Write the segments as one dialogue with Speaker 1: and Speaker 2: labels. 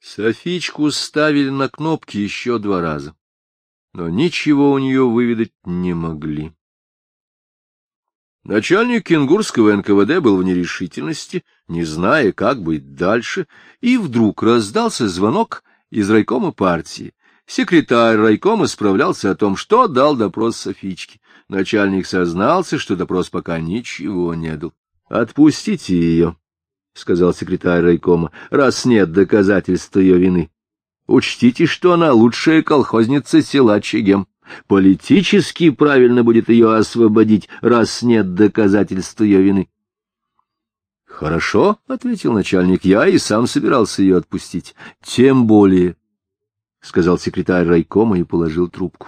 Speaker 1: Софичку ставили на кнопки еще 2 раза, но ничего у нее выведать не могли. Начальник кенгурского НКВД был в нерешительности, не зная, как быть дальше, и вдруг раздался звонок из райкома партии. Секретарь райкома справлялся о том, что дал допрос Софичке. Начальник сознался, что допрос пока ничего не дал. — Отпустите ее, — сказал секретарь райкома, — раз нет доказательств ее вины. Учтите, что она лучшая колхозница села Чегем. Политически правильно будет ее освободить, раз нет доказательств ее вины. — Хорошо, — ответил начальник, — я и сам собирался ее отпустить. — Тем более, — сказал секретарь райкома и положил трубку.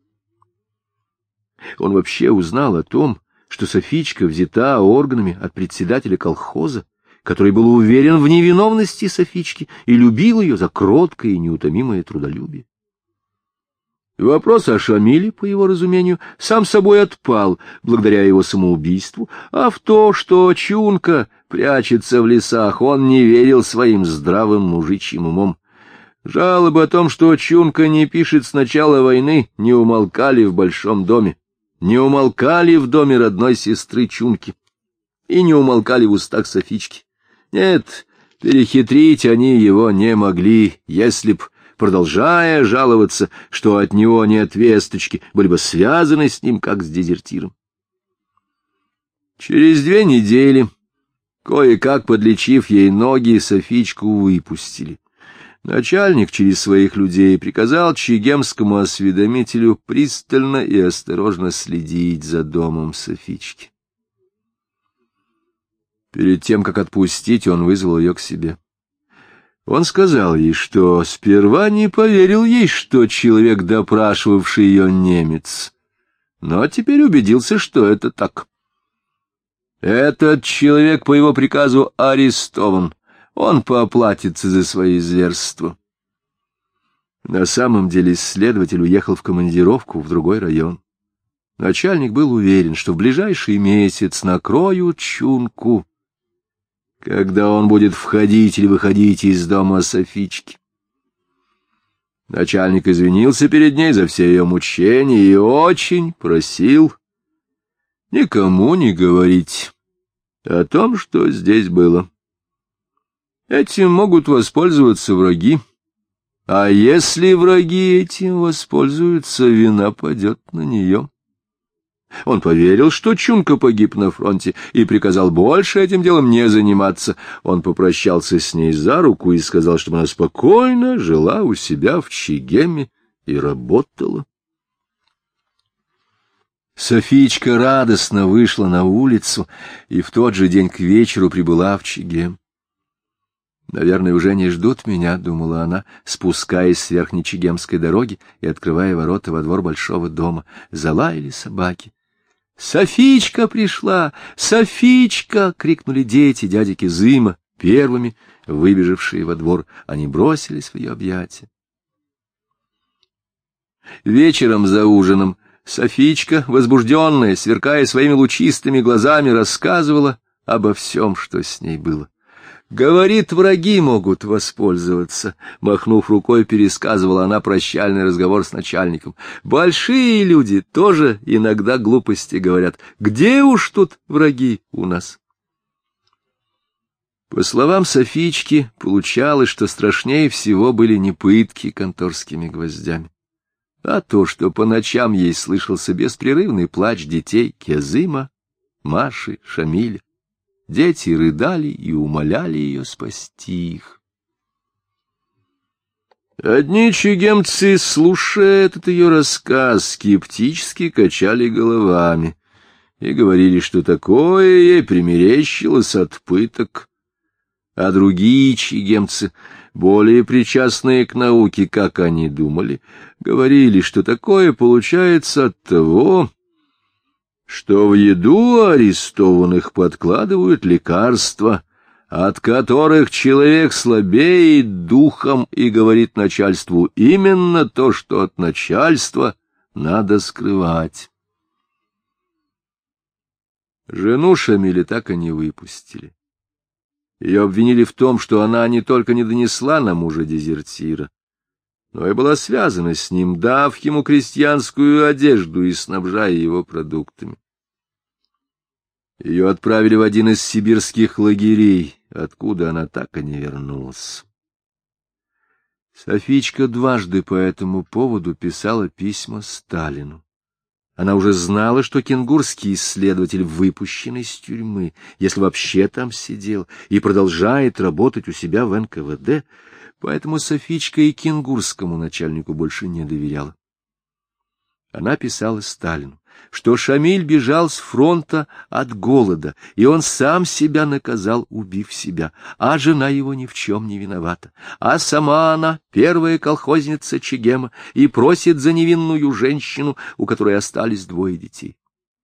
Speaker 1: Он вообще узнал о том, что Софичка взята органами от председателя колхоза, который был уверен в невиновности Софички и любил ее за кроткое и неутомимое трудолюбие. Вопрос о Шамиле, по его разумению, сам собой отпал благодаря его самоубийству, а в то, что Чунка прячется в лесах, он не верил своим здравым мужичьим умом. Жалобы о том, что Чунка не пишет с начала войны, не умолкали в большом доме, не умолкали в доме родной сестры Чунки и не умолкали в устах Софички. Нет, перехитрить они его не могли, если б, продолжая жаловаться, что от него нет весточки, были бы связаны с ним, как с дезертиром. Через 2 недели, кое-как подлечив ей ноги, Софичку выпустили. Начальник через своих людей приказал чегемскому осведомителю пристально и осторожно следить за домом Софички. Перед тем, как отпустить, он вызвал ее к себе. Он сказал ей, что сперва не поверил ей, что человек, допрашивавший ее, немец, но теперь убедился, что это так. Этот человек по его приказу арестован, он поплатится за свои зверства. На самом деле следователь уехал в командировку в другой район. Начальник был уверен, что в ближайший месяц накроют Чунку, когда он будет входить или выходить из дома Софички. Начальник извинился перед ней за все ее мучения и очень просил никому не говорить о том, что здесь было. Этим могут воспользоваться враги, а если враги этим воспользуются, вина падет на нее. Он поверил, что Чунка погиб на фронте, и приказал больше этим делом не заниматься. Он попрощался с ней за руку и сказал, чтобы она спокойно жила у себя в Чегеме и работала. Софичка радостно вышла на улицу и в тот же день к вечеру прибыла в Чегем. «Наверное, уже не ждут меня», — думала она, спускаясь с верхней чегемской дороги и открывая ворота во двор большого дома. Залаяли собаки. «Софичка пришла! Софичка!» — крикнули дети дяди Кизыма, первыми выбежавшие во двор. Они бросились в ее объятия. Вечером за ужином Софичка, возбужденная, сверкая своими лучистыми глазами, рассказывала обо всем, что с ней было. «Говорит, враги могут воспользоваться», — махнув рукой, пересказывала она прощальный разговор с начальником. «Большие люди тоже иногда глупости говорят. Где уж тут враги у нас?» По словам Софички, получалось, что страшнее всего были не пытки конторскими гвоздями, а то, что по ночам ей слышался беспрерывный плач детей Кизыма, Маши, Шамиля. Дети рыдали и умоляли ее спасти их. Одни чегемцы, слушая этот ее рассказ, скептически качали головами и говорили, что такое ей примерещилось от пыток, а другие чегемцы, более причастные к науке, как они думали, говорили, что такое получается от того, что в еду арестованных подкладывают лекарства, от которых человек слабеет духом и говорит начальству именно то, что от начальства надо скрывать. Жену Шамиля так и не выпустили. Ее обвинили в том, что она не только не донесла на мужа дезертира, но и была связана с ним, дав ему крестьянскую одежду и снабжая его продуктами. Ее отправили в один из сибирских лагерей, откуда она так и не вернулась. Софичка дважды по этому поводу писала письма Сталину. Она уже знала, что кенгурский исследователь выпущен из тюрьмы, если вообще там сидел, и продолжает работать у себя в НКВД, поэтому Софичка и кенгурскому начальнику больше не доверяла. Она писала Сталину, что Шамиль бежал с фронта от голода, и он сам себя наказал, убив себя, а жена его ни в чем не виновата, а сама она первая колхозница Чегема и просит за невинную женщину, у которой остались 2 детей.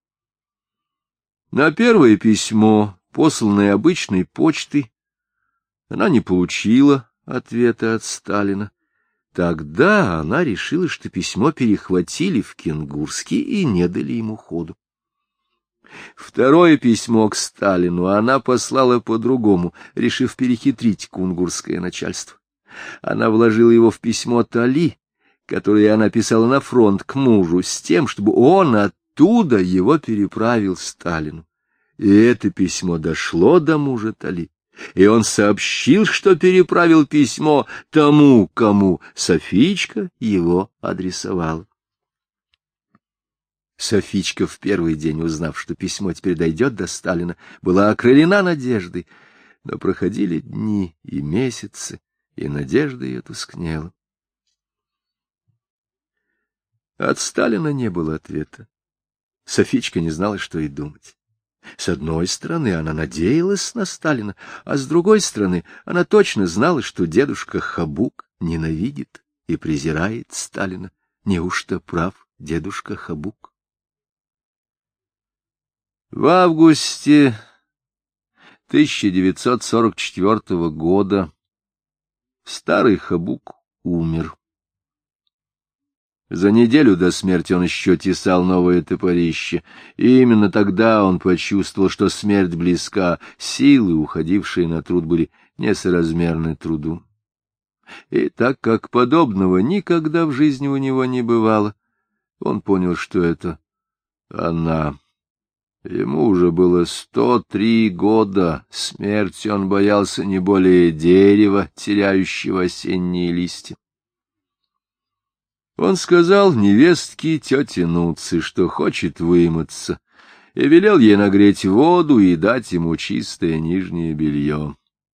Speaker 1: На первое письмо, посланное обычной почтой, она не получила ответа от Сталина. Тогда она решила, что письмо перехватили в Кенгурске и не дали ему ходу. Второе письмо к Сталину она послала по-другому, решив перехитрить кунгурское начальство. Она вложила его в письмо Тали, которое она писала на фронт к мужу, с тем, чтобы он оттуда его переправил Сталину. И это письмо дошло до мужа Тали. И он сообщил, что переправил письмо тому, кому Софичка его адресовала. Софичка, в первый день узнав, что письмо теперь дойдет до Сталина, была окрылена надеждой, но проходили дни и месяцы, и надежда ее тускнела. От Сталина не было ответа. Софичка не знала, что и думать. С одной стороны, она надеялась на Сталина, а с другой стороны, она точно знала, что дедушка Хабук ненавидит и презирает Сталина. Неужто прав дедушка Хабук? В августе 1944 года старый Хабук умер. За неделю до смерти он еще тесал новое топорище, и именно тогда он почувствовал, что смерть близка, силы, уходившие на труд, были несоразмерны труду. И так как подобного никогда в жизни у него не бывало, он понял, что это она. Ему уже было 103 года, смерти он боялся не более дерева, теряющего осенние листья. Он сказал невестке тете Нуци, что хочет вымыться, и велел ей нагреть воду и дать ему чистое нижнее белье.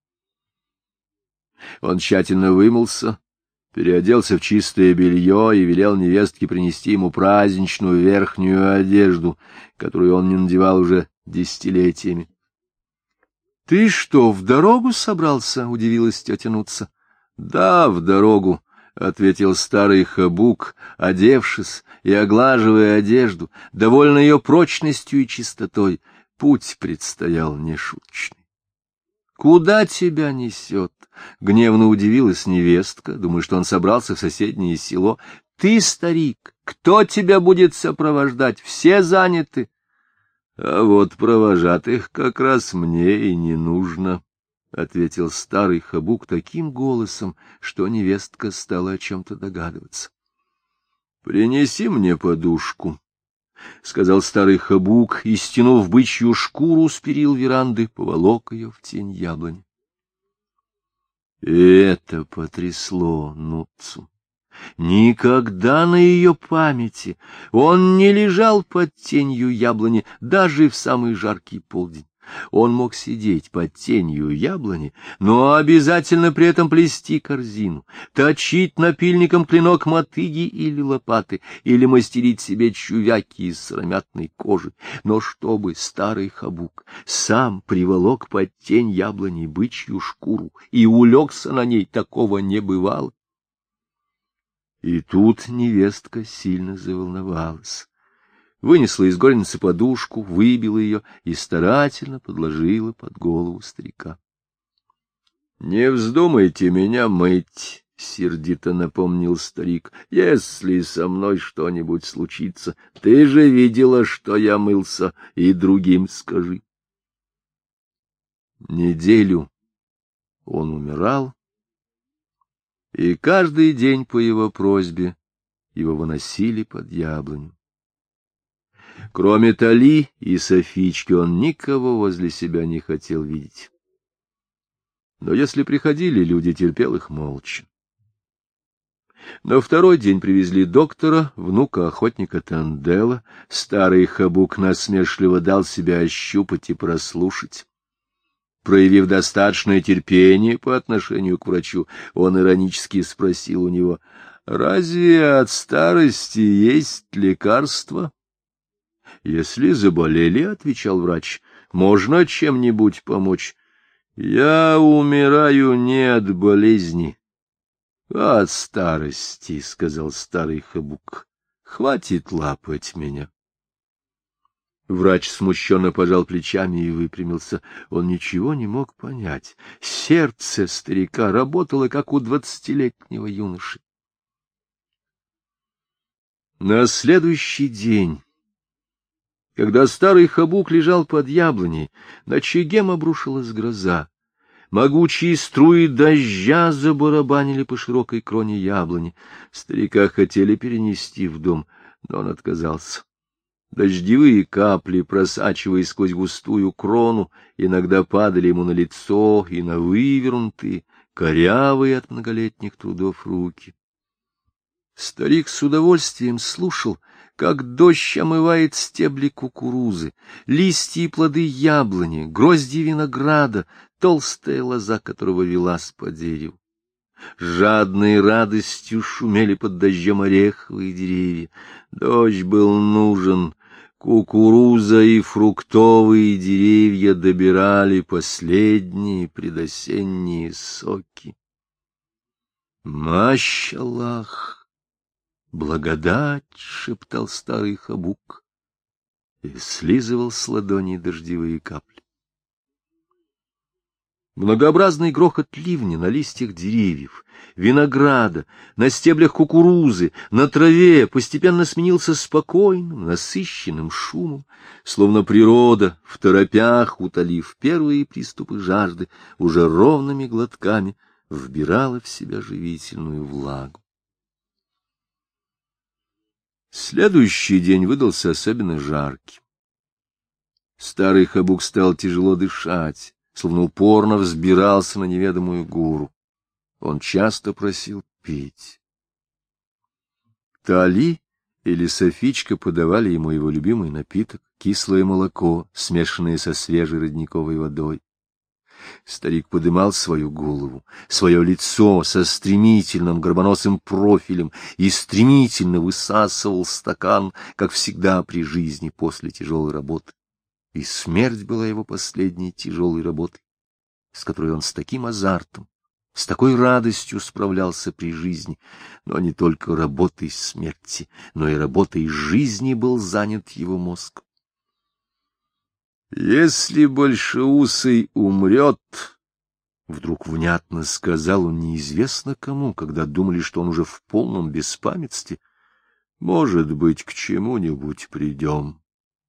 Speaker 1: Он тщательно вымылся, переоделся в чистое белье и велел невестке принести ему праздничную верхнюю одежду, которую он не надевал уже десятилетиями. — Ты что, в дорогу собрался? — удивилась тетя Нуца. — Да, в дорогу, — ответил старый Хабук, одевшись и оглаживая одежду, довольно ее прочностью и чистотой. Путь предстоял нешуточный. — Куда тебя несет? — гневно удивилась невестка, думая, что он собрался в соседнее село. — Ты, старик, кто тебя будет сопровождать? Все заняты. — А вот провожатых как раз мне и не нужно, — ответил старый Хабук таким голосом, что невестка стала о чем-то догадываться. — Принеси мне подушку, — сказал старый Хабук, и, стянув бычью шкуру с перил веранды, поволок ее в тень яблони. И это потрясло Нуцу. Никогда на ее памяти он не лежал под тенью яблони даже в самый жаркий полдень. Он мог сидеть под тенью яблони, но обязательно при этом плести корзину, точить напильником клинок мотыги или лопаты, или мастерить себе чувяки из сыромятной кожи. Но чтобы старый Хабук сам приволок под тень яблони бычью шкуру и улегся на ней, такого не бывало. И тут невестка сильно заволновалась. Вынесла из горницы подушку, выбила ее и старательно подложила под голову старика. — Не вздумайте меня мыть, — сердито напомнил старик, — если со мной что-нибудь случится. Ты же видела, что я мылся, и другим скажи. Неделю он умирал, и каждый день по его просьбе его выносили под яблоню. Кроме Тали и Софички он никого возле себя не хотел видеть. Но если приходили люди, терпел их молча. На второй день привезли доктора, внука охотника Тандела. Старый Хабук насмешливо дал себя ощупать и прослушать. Проявив достаточное терпение по отношению к врачу, он иронически спросил у него: «Разве от старости есть лекарство?» «Если заболели, — отвечал врач, — можно чем-нибудь помочь. Я умираю не от болезни, а от старости, — сказал старый Хабук. — Хватит лапать меня. Врач смущенно пожал плечами и выпрямился. Он ничего не мог понять. Сердце старика работало, как у 20-летнего юноши. На следующий день, когда старый Хабук лежал под яблоней, на Чегем обрушилась гроза. Могучие струи дождя забарабанили по широкой кроне яблони. Старика хотели перенести в дом, но он отказался. Дождевые капли, просачиваясь сквозь густую крону, иногда падали ему на лицо и на вывернутые, корявые от многолетних трудов руки. Старик с удовольствием слушал, как дождь омывает стебли кукурузы, листья и плоды яблони, грозди винограда, толстая лоза которого велась по дереву. Жадной радостью шумели под дождем ореховые деревья. Дождь был нужен. Кукуруза и фруктовые деревья добирали последние предосенние соки. «Мащаллах! Благодать!» — шептал старый Хабук и слизывал с ладони дождевые капли. Многообразный грохот ливня на листьях деревьев, винограда, на стеблях кукурузы, на траве постепенно сменился спокойным, насыщенным шумом, словно природа, второпях утолив первые приступы жажды, уже ровными глотками вбирала в себя живительную влагу. Следующий день выдался особенно жарким. Старый Хабук стал тяжело дышать, словно упорно взбирался на неведомую гору. Он часто просил пить. Тали или Софичка подавали ему его любимый напиток — кислое молоко, смешанное со свежей родниковой водой. Старик подымал свою голову, свое лицо со стремительным горбоносым профилем и стремительно высасывал стакан, как всегда при жизни после тяжелой работы. И смерть была его последней тяжелой работой, с которой он с таким азартом, с такой радостью справлялся при жизни. Но не только работой смерти, но и работой жизни был занят его мозг. «Если Большеусый умрет, — вдруг внятно сказал он неизвестно кому, когда думали, что он уже в полном беспамятстве, — может быть, к чему-нибудь придем».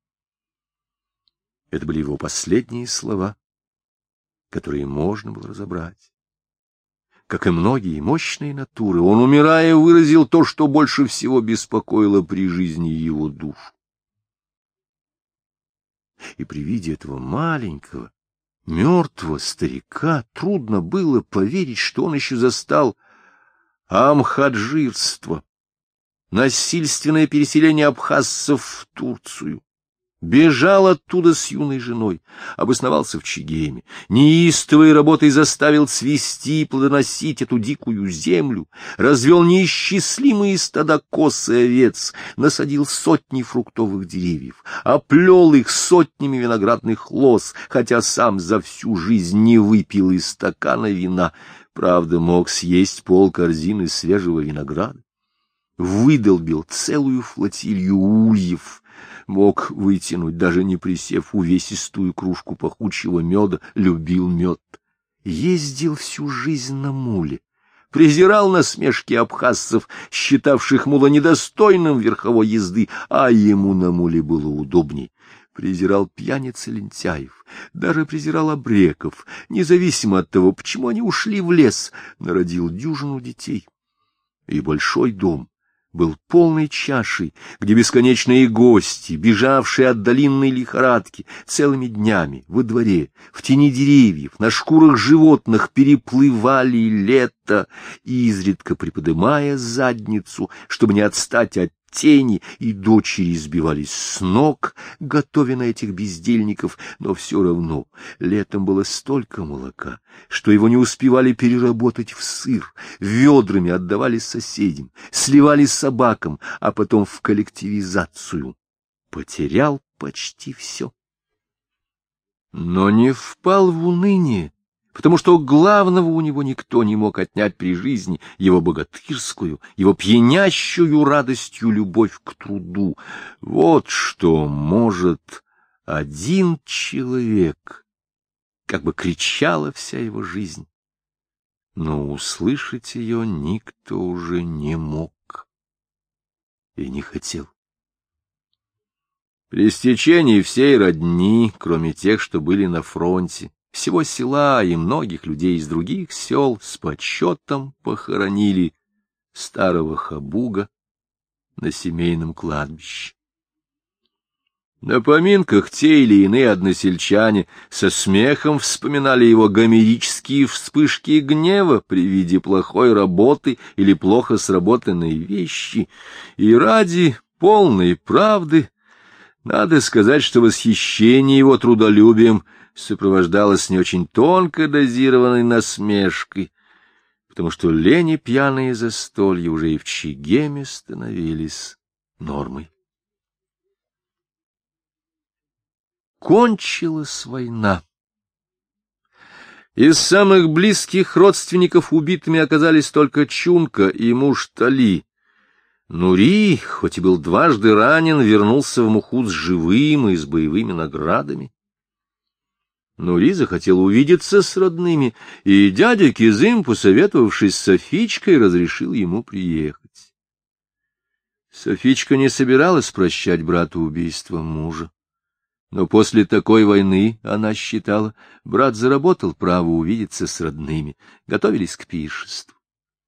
Speaker 1: Это были его последние слова, которые можно было разобрать. Как и многие мощные натуры, он, умирая, выразил то, что больше всего беспокоило при жизни его душу. И при виде этого маленького, мертвого старика трудно было поверить, что он еще застал амхаджирство, насильственное переселение абхазцев в Турцию. Бежал оттуда с юной женой, обосновался в Чегеме, неистовой работой заставил цвести и плодоносить эту дикую землю, развел неисчислимые стада коз и овец, насадил сотни фруктовых деревьев, оплел их сотнями виноградных лоз, хотя сам за всю жизнь не выпил и стакана вина, правда, мог съесть полкорзины свежего винограда. Выдолбил целую флотилью ульев, мог вытянуть, даже не присев, увесистую кружку пахучего меда, любил мед. Ездил всю жизнь на муле, презирал насмешки абхазцев, считавших мула недостойным верховой езды, а ему на муле было удобней. презирал пьяниц и лентяев, даже презирал обреков, независимо от того, почему они ушли в лес, народил дюжину детей. И большой дом был полной чашей, где бесконечные гости, бежавшие от долинной лихорадки, целыми днями во дворе, в тени деревьев, на шкурах животных переплывали лето, изредка приподымая задницу, чтобы не отстать от тени, и дочери сбивались с ног, готовя на этих бездельников, но все равно летом было столько молока, что его не успевали переработать в сыр, ведрами отдавали соседям, сливали собакам, а потом в коллективизацию. Потерял почти все. Но не впал в уныние, потому что главного у него никто не мог отнять при жизни, его богатырскую, его пьянящую радостью любовь к труду. Вот что может один человек, как бы кричала вся его жизнь, но услышать ее никто уже не мог и не хотел. При стечении всей родни, кроме тех, что были на фронте, всего села и многих людей из других сел с почетом похоронили старого Хабуга на семейном кладбище. На поминках те или иные односельчане со смехом вспоминали его гомерические вспышки гнева при виде плохой работы или плохо сработанной вещи, и ради полной правды надо сказать, что восхищение его трудолюбием сопровождалось не очень тонко дозированной насмешкой, потому что лень и пьяные застолья уже и в Чегеме становились нормой. Кончилась война. Из самых близких родственников убитыми оказались только Чунка и муж Тали. Нури, хоть и был дважды ранен, вернулся в Мухуз живым и с боевыми наградами. Нури захотел увидеться с родными, и дядя Кизым, посоветовавшись с Софичкой, разрешил ему приехать. Софичка не собиралась прощать брату убийство мужа, но после такой войны, она считала, брат заработал право увидеться с родными, готовились к пиршеству.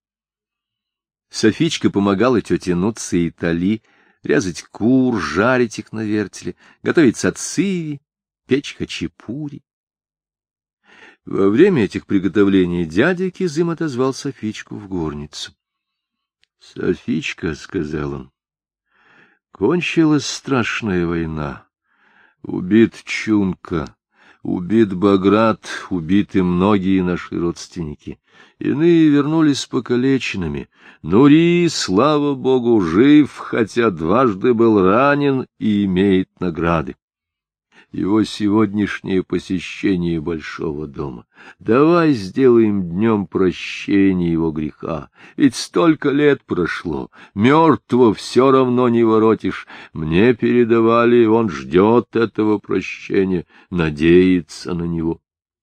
Speaker 1: Софичка помогала тете Нуце и Тали резать кур, жарить их на вертеле, готовить сациви, печь хачапури. Во время этих приготовлений дядя Кизым отозвал Софичку в горницу. — Софичка, — сказал он, — кончилась страшная война. Убит Чунка, убит Баграт, убиты многие наши родственники. Иные вернулись покалеченными. Нури, слава богу, жив, хотя дважды был ранен и имеет награды. Его сегодняшнее посещение большого дома. Давай сделаем днем прощения его греха. Ведь столько лет прошло, мертвого все равно не воротишь. Мне передавали, он ждет этого прощения, надеется на него.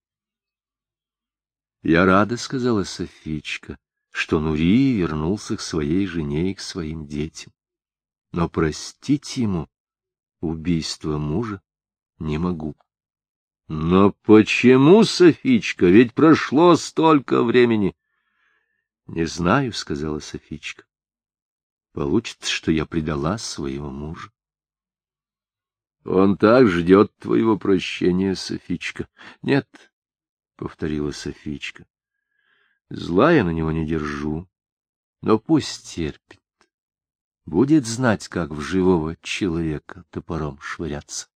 Speaker 1: Я рада, — сказала Софичка, — что Нури вернулся к своей жене и к своим детям. Но простить ему убийство мужа не могу. — Но почему, Софичка? Ведь прошло столько времени. — Не знаю, — сказала Софичка. Получится, что я предала своего мужа. — Он так ждет твоего прощения, Софичка. — Нет, — повторила Софичка. — Зла я на него не держу, но пусть терпит. Будет знать, как в живого человека топором швыряться.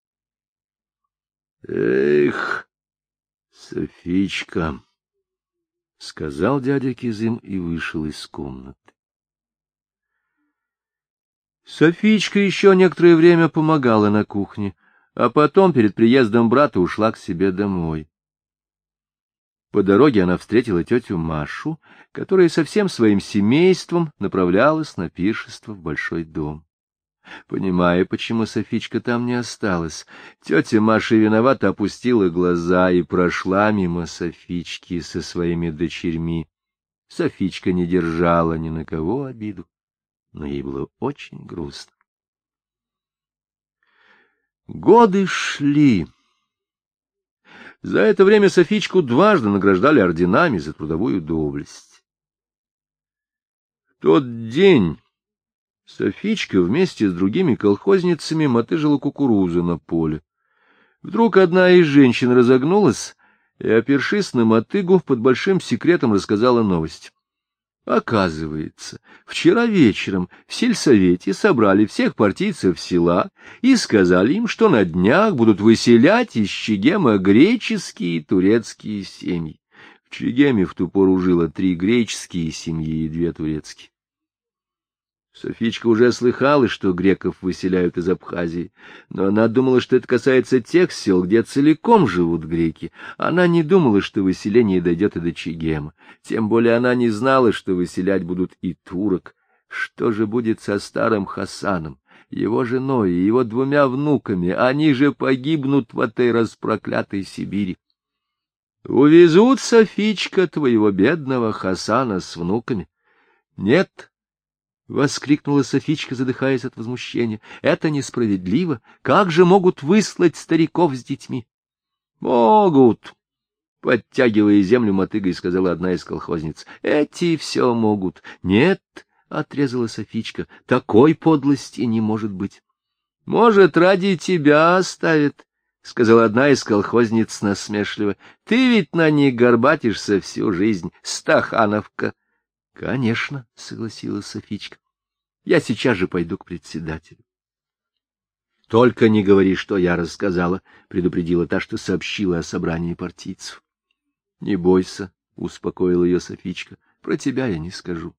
Speaker 1: Эх, Софичка, — сказал дядя Кизым и вышел из комнаты. Софичка еще некоторое время помогала на кухне, а потом перед приездом брата ушла к себе домой. По дороге она встретила тетю Машу, которая со всем своим семейством направлялась на пиршество в большой дом. Понимая, почему Софичка там не осталась, тетя Маша виновато опустила глаза и прошла мимо Софички со своими дочерьми. Софичка не держала ни на кого обиду, но ей было очень грустно. Годы шли. За это время Софичку дважды награждали орденами за трудовую доблесть. В тот день Софичка вместе с другими колхозницами мотыжила кукурузу на поле. Вдруг одна из женщин разогнулась и, опершись на мотыгу, под большим секретом рассказала новость. Оказывается, вчера вечером в сельсовете собрали всех партийцев села и сказали им, что на днях будут выселять из Чегема греческие и турецкие семьи. В Чегеме в ту пору жило 3 греческие семьи и 2 турецкие. Софичка уже слыхала, что греков выселяют из Абхазии, но она думала, что это касается тех сел, где целиком живут греки. Она не думала, что выселение дойдет и до Чегема. Тем более она не знала, что выселять будут и турок. Что же будет со старым Хасаном, его женой и его 2 внуками? Они же погибнут в этой распроклятой Сибири. Увезут, Софичка, твоего бедного Хасана с внуками? Нет. — воскликнула Софичка, задыхаясь от возмущения. — Это несправедливо. Как же могут выслать стариков с детьми? — Могут, — подтягивая землю мотыгой, сказала одна из колхозниц. — Эти все могут. — Нет, — отрезала Софичка, — такой подлости не может быть. — Может, ради тебя оставят, — сказала одна из колхозниц насмешливо. — Ты ведь на них горбатишься всю жизнь, стахановка. — Конечно, — согласилась Софичка. — Я сейчас же пойду к председателю. — Только не говори, что я рассказала, — предупредила та, что сообщила о собрании партийцев. — Не бойся, — успокоила ее Софичка, — про тебя я не скажу.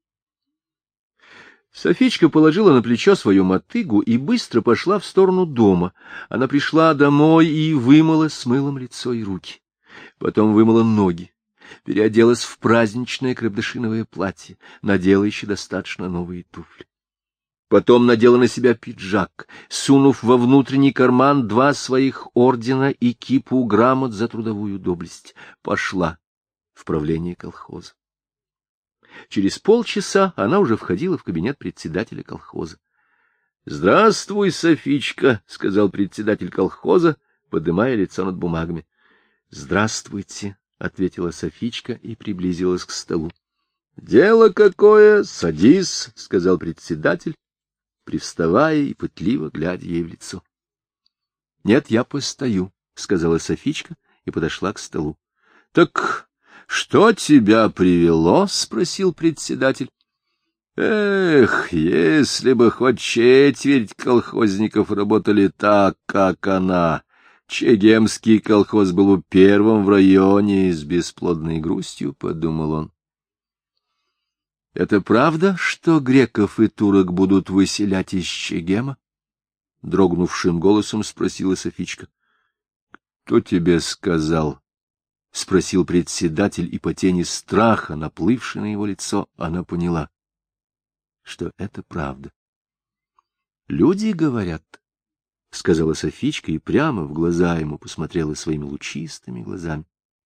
Speaker 1: Софичка положила на плечо свою мотыгу и быстро пошла в сторону дома. Она пришла домой и вымыла с мылом лицо и руки. Потом вымыла ноги, переоделась в праздничное крепдышиновое платье, надела еще достаточно новые туфли. Потом надела на себя пиджак, сунув во внутренний карман 2 своих ордена и кипу грамот за трудовую доблесть. Пошла в правление колхоза. Через полчаса она уже входила в кабинет председателя колхоза. — Здравствуй, Софичка, — сказал председатель колхоза, поднимая лицо над бумагами. — Здравствуйте, — ответила Софичка и приблизилась к столу. — Дело какое, садись, — сказал председатель, привставая и пытливо глядя ей в лицо. — Нет, я постою, — сказала Софичка и подошла к столу. — Так что тебя привело? — спросил председатель. — Эх, если бы хоть четверть колхозников работали так, как она! Чегемский колхоз был бы первым в районе, и с бесплодной грустью подумал он. — Это правда, что греков и турок будут выселять из Чегема? — дрогнувшим голосом спросила Софичка. — Кто тебе сказал? — спросил председатель, и по тени страха, наплывшей на его лицо, она поняла, что это правда. — Люди говорят, — сказала Софичка и прямо в глаза ему посмотрела своими лучистыми глазами.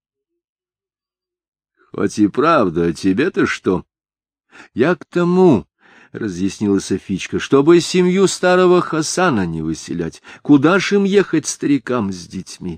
Speaker 1: — Хоть и правда, а тебе-то что? — Я к тому, — разъяснила Софичка, — чтобы семью старого Хасана не выселять. Куда ж им ехать старикам с детьми?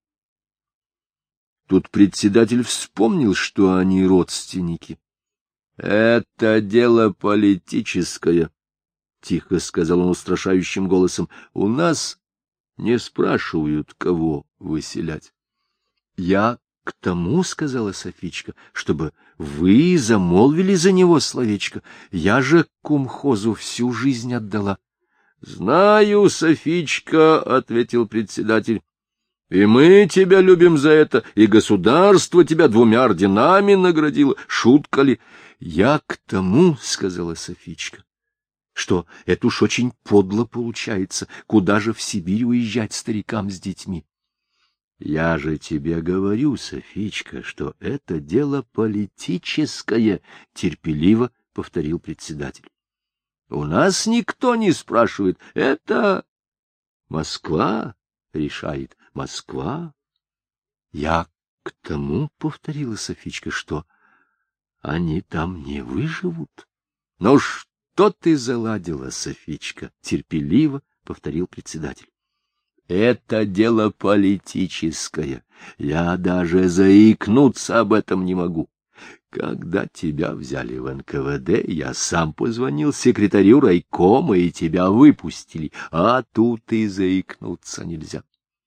Speaker 1: Тут председатель вспомнил, что они родственники. — Это дело политическое, — тихо сказал он устрашающим голосом. — У нас не спрашивают, кого выселять. — Я к тому, — сказала Софичка, — чтобы вы замолвили за него словечко. Я же кумхозу всю жизнь отдала. — Знаю, Софичка, — ответил председатель. И мы тебя любим за это, и государство тебя 2 орденами наградило. Шутка ли? — Я к тому, — сказала Софичка, — что это уж очень подло получается. Куда же в Сибирь уезжать старикам с детьми? — Я же тебе говорю, Софичка, что это дело политическое, — терпеливо повторил председатель. — У нас никто не спрашивает. Это Москва решает. Москва? Я к тому, — повторила Софичка, — что они там не выживут. — Ну что ты заладила, Софичка? — терпеливо повторил председатель. Это дело политическое. Я даже заикнуться об этом не могу. Когда тебя взяли в НКВД, я сам позвонил секретарю райкома, и тебя выпустили, а тут и заикнуться нельзя.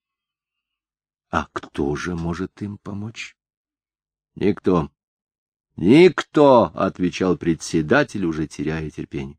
Speaker 1: А кто же может им помочь? Никто. Никто, — отвечал председатель, уже теряя терпение.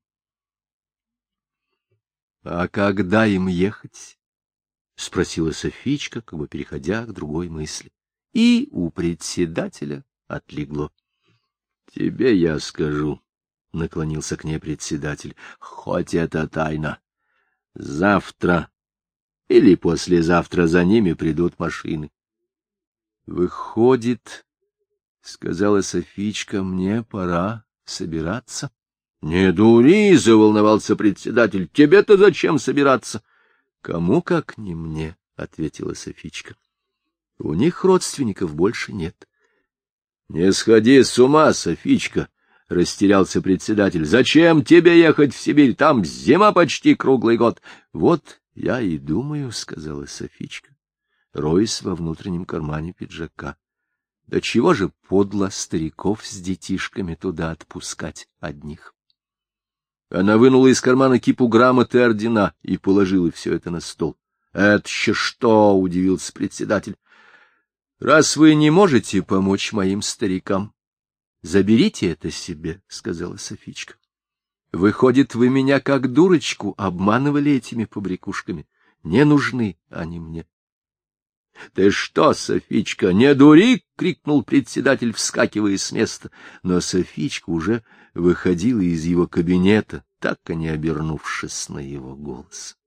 Speaker 1: А когда им ехать? — спросила Софичка, как бы переходя к другой мысли. И у председателя отлегло. — Тебе я скажу, — наклонился к ней председатель, — хоть это тайна. Завтра или послезавтра за ними придут машины. — Выходит, — сказала Софичка, — мне пора собираться. — Не дури, — заволновался председатель, — тебе-то зачем собираться? — Кому как не мне, — ответила Софичка. — У них родственников больше нет. — Не сходи с ума, Софичка, — растерялся председатель. — Зачем тебе ехать в Сибирь? Там зима почти круглый год. — Вот я и думаю, — сказала Софичка, роясь во внутреннем кармане пиджака. — Да чего же подло стариков с детишками туда отпускать одних? Она вынула из кармана кипу грамот и ордена и положила все это на стол. — Это еще что? — удивился председатель. — Раз вы не можете помочь моим старикам, заберите это себе, — сказала Софичка. — Выходит, вы меня как дурочку обманывали этими побрякушками. Не нужны они мне. — Ты что, Софичка, не дури! — крикнул председатель, вскакивая с места. Но Софичка уже выходила из его кабинета, так и не обернувшись на его голос.